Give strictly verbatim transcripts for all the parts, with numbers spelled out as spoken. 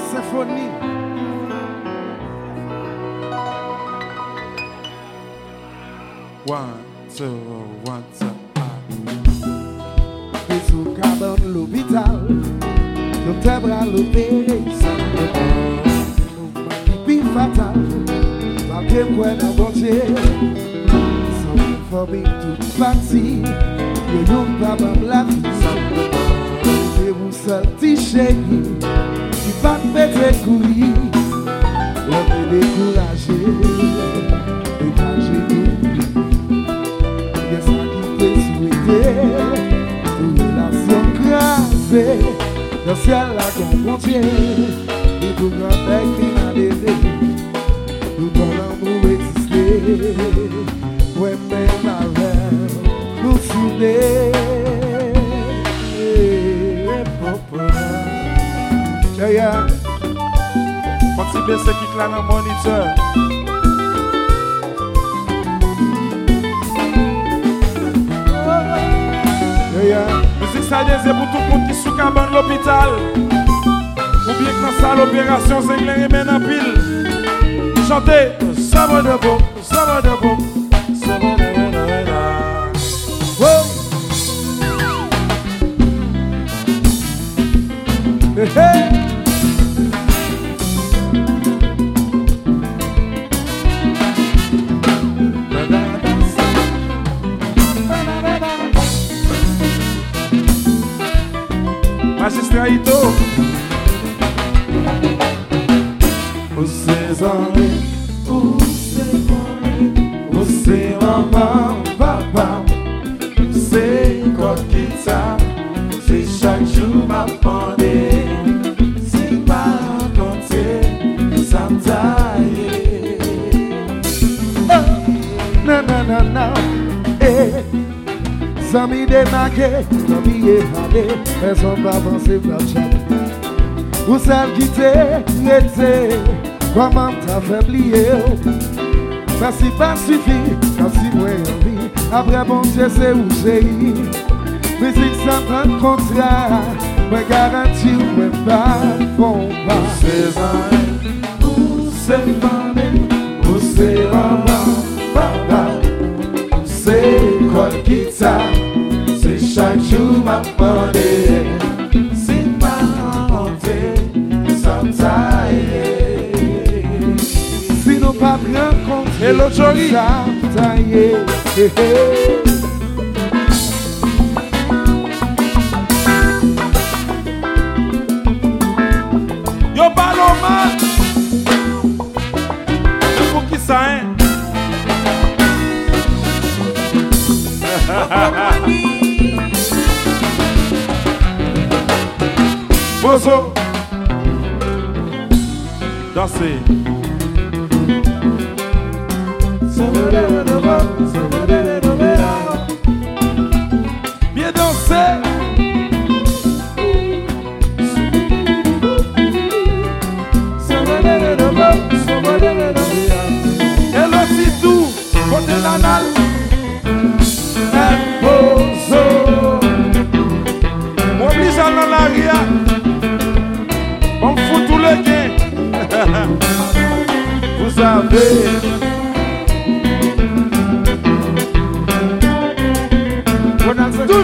symphonie. One, two, one, two. Et sous cabane l'hôpital, docteur bras l'opéré, ça me pipi fatal, pas que moi n'a bon Dieu, sans former toute partie, yo yo pas la vie, ça me et vous seul petit chéri, qui va te péter couille, l'homme est découragé, découragé tout, qu'est-ce qui peut souhaiter? Relation crasée, le ciel a confronté, et tout grand bec qui m'a aidé, tout ton amour existait, ouais même avec nous souder. Yeah, yeah. Motiver ceux qui clanent dans le moniteur. Musique ça c'est pour tout le monde qui sous cabane l'hôpital. Ou bien que dans la salle opération c'est clair et mène en pile. Chantez ça va de bon, ça va de bon, ça va de bon. Hey, hey. Magistrat Ito. Você zone, você mãe, você maman, papa, você coquita, você chaque jour m'appendait, c'est pas compter, ça me taille. Non, non, non, non, eh. Zami démarqué, zami évadé, personne va penser pour chaque. Ou celle qui t'est été, comment t'as fait oublier? Ça si pas suffi, quand si moi envie, après bon Dieu c'est où j'ai eu. Musique sans prendre contrat, moi garantis ou moi pas, bon pas. C'est un, Ou c'est famille, ou c'est maman, papa, ou c'est quoi qui t'a, c'est chaque jour m'appendait, c'est pas monté, ça me taille. Si nous pas rencontrés, Hello Jolie. ça me taille. Yo parle mal. C'est pour qui ça hein? Bozo. Dansez. Bien danser. Et le tout, côté l'anal. Imposo. M'oblige à l'en arrière. On fout tout le gain. Vous savez. Tout.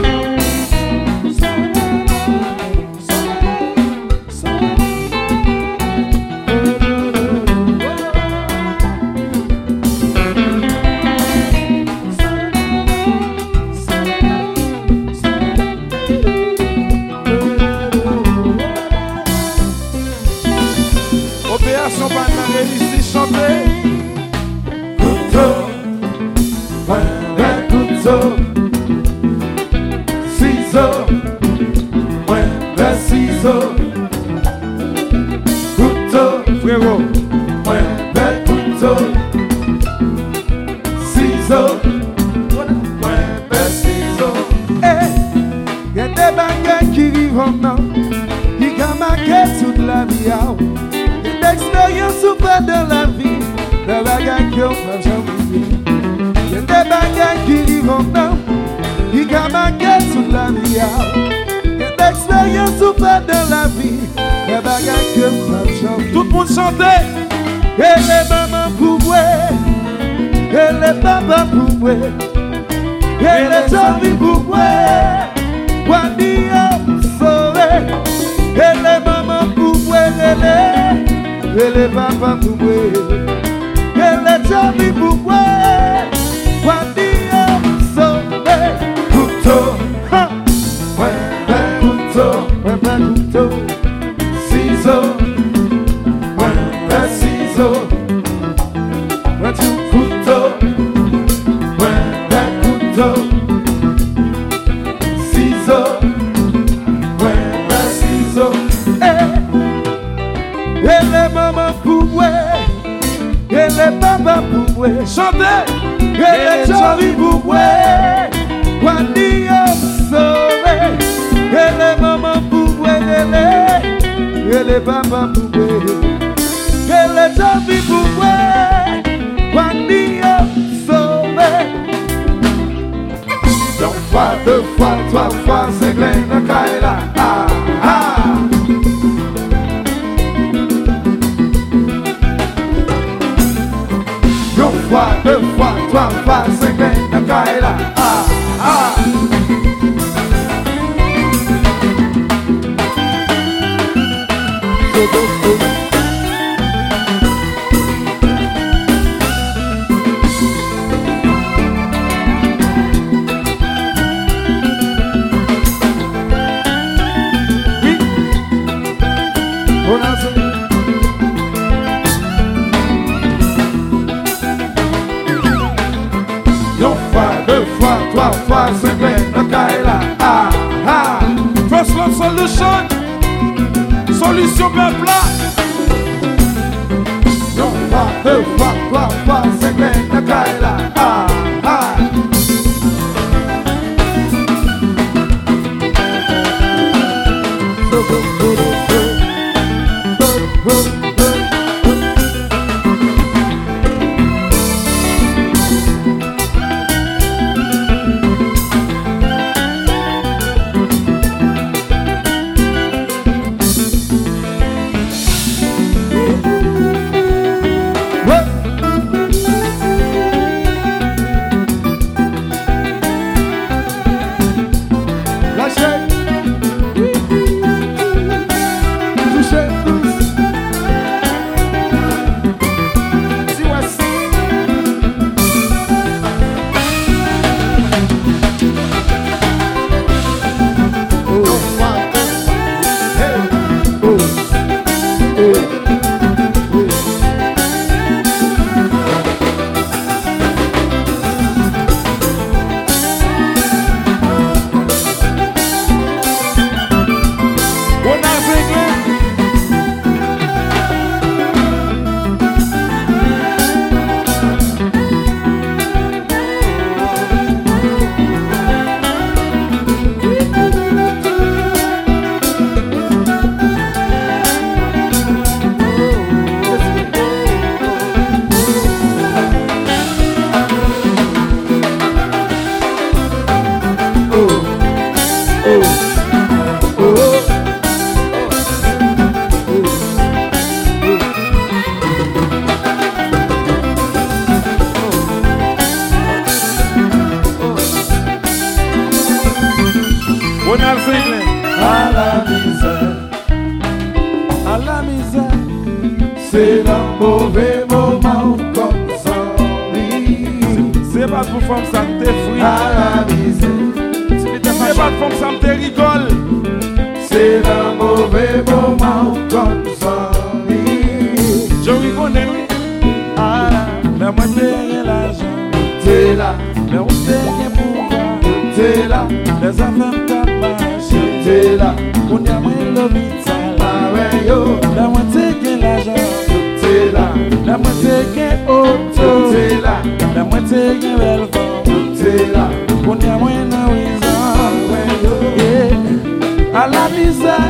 Opération banane ici chanter. Couteau, un couteau, ciseaux, un ciseau, couteau, Frérot. un couteau, ciseaux, un ciseau. Eh, y a des bagages qui vivent en nous, qui marquent toute la vie. L'expérience ou pas dans la vie, des bagages qui ont pas jamais oublié. Il y a des bagages qui vivent en nous, qui marquent toute la vie. Il y a des expériences ou pas dans la vie, des bagages qui Tout le monde chantait. Et les mamans pour moi, et les papas pour moi, et les amis pour moi, Wandia sauvé. Et les mamans pour moi, et les, et les papas pour moi, et les amis pour moi, Wandia sauvé. Couteau, ha, ouais, ouais, couteau, ouais, ouais, couteau, ciseaux. Ciseaux, ouais, tu couteau, ouais, ouais, couteau, ciseaux, ouais, ouais, ciseaux, eh, et les mamans pour moi, et les papas pour moi, Chantez. et les jolis pour moi, Wandia sauvé, et les mamans pour moi, et les, et les papas pour moi. Que les amis pour moi, Wandia sauvé. Une fois, deux fois, trois fois, c'est Glenn Kaila. Ah, ah. Une fois, deux fois, trois fois, c'est Glenn Kaila. Ah, ah. So, so, so. First Love Solution, solution peuple là. Non pas deux fois, trois fois, c'est Glenn Kaila. Ah, ah. So, so, so, so, so. So, so, so. À la misère, à la misère, c'est un mauvais moment comme ça. C'est pas pour femme ça me t'effraie. À la misère, c'est pas pour femme ça me rigole. C'est un mauvais moment comme ça. Je reconnais, oui. Ah, mais moi t'ai l'argent. T'es là, mais on t'ai pouvoir. t'es là, les affaires t'as marché. t'es là, on y a moins l'hôpital. ah ouais yo, la moitié qui l'argent. t'es là, La moitié qui est auto. t'es là, La moitié qui est belle femme. t'es là, On y a moins de raison. ah ouais yo, Yeah. À la misère,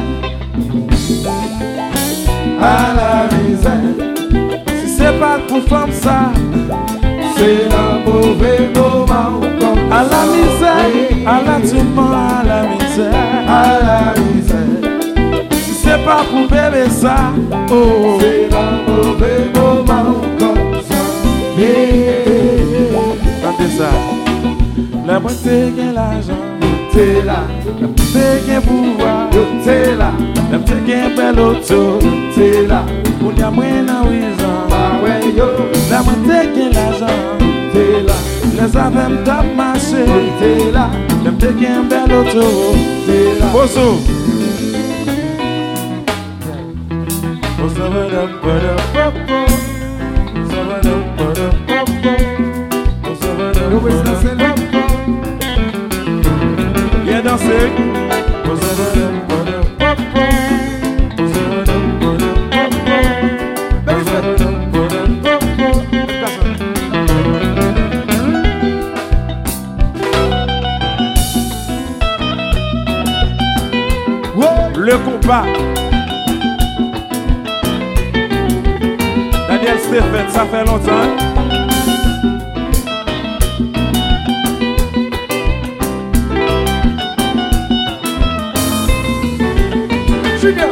à la misère, si c'est pas pour femme ça. c'est un mauvais moment comme À ça. la misère, à la tout le monde, à la misère. À la misère, Si c'est pas pour bébé ça. Oh, c'est un mauvais moment comme ça. Tendez ça. La moitié qui l'argent. T'es là, la moitié qui pouvoir. t'es là, la moitié qui bel auto. t'es là. Pour y a moins d'argent. Ah ouais yo, la moitié qui l'argent. t'es là. Les affaires top marché. T'es là, la moitié qui bel auto. t'es là. Bosso. Viens danser. Le combat. Daniel Stéphane, ça fait longtemps. Junior.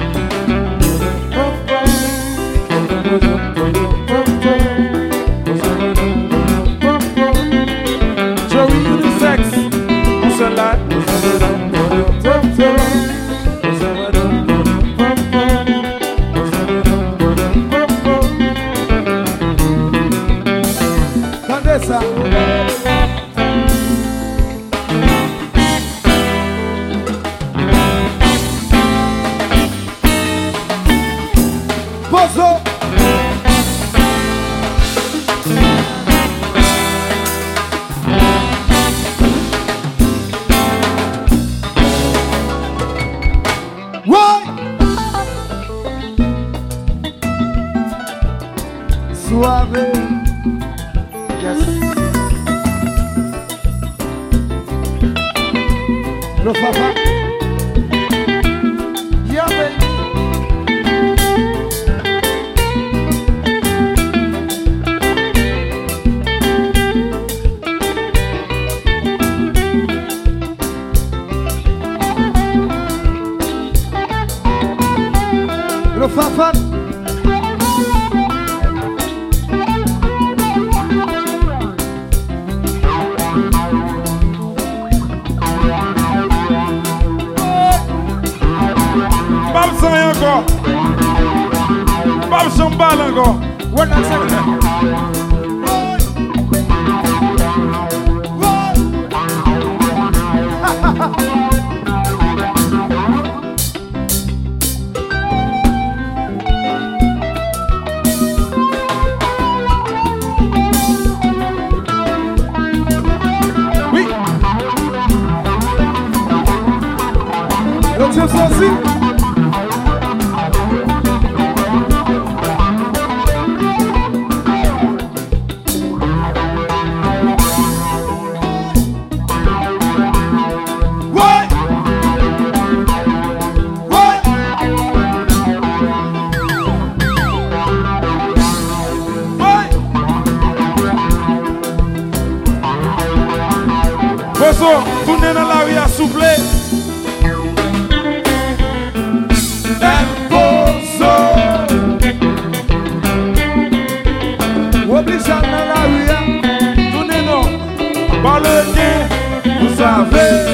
Joey Unisex, on se l'a. Ça. Bozo. Ouais. Soirée. Le papa. Yeah, baby. Le papa. Encore. Pas chambal encore. One second. Oui. Le tien aussi. Bosso, tournez dans la rue à souffler. Bosso. Oublie ça dans la rue. Tournez non. Par le gain, vous savez.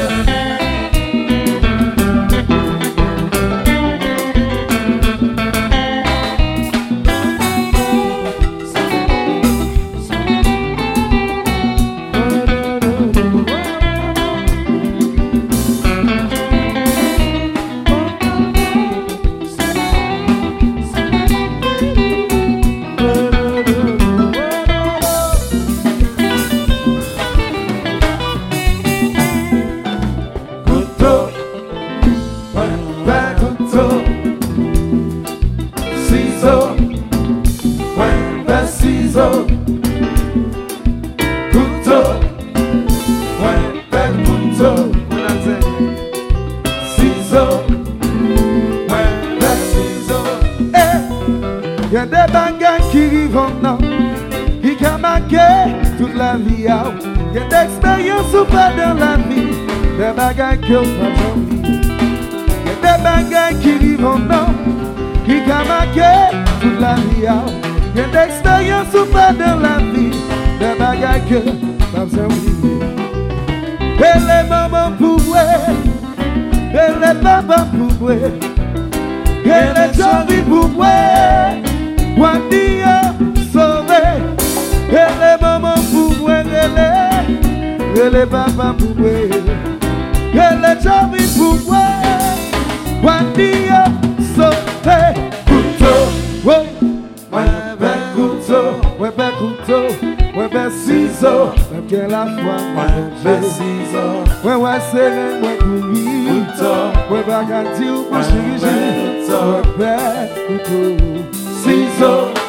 Y'a des bagages qui vivent maintenant, qui ont marqué toute la vie. Y'a des expériences ou pas dans la vie, des bagages qui ont pas envie. Y'a des bagages qui vivent mon nom qui a marqué toute la vie. Il y a d'expérience ou pas dans la vie, des bagages que pas besoin d'oublier. Et les mamans pour moi, et les papas pour moi, et les jeunes pour moi, moi Dieu sauvé. Et les mamans pour moi, et les, et les papas pour moi, et les jeunes pour moi, moi Dieu sauvé. Couteau, ouais, ouais, ben couteau, ouais, ben couteau, ouais, ben ciseau, même que la foi, ouais, ben ciseau, ouais, ouais, c'est ouais, couteau, ouais, ben gâteau, ouais, chérie, ouais, ben couteau, ciseau.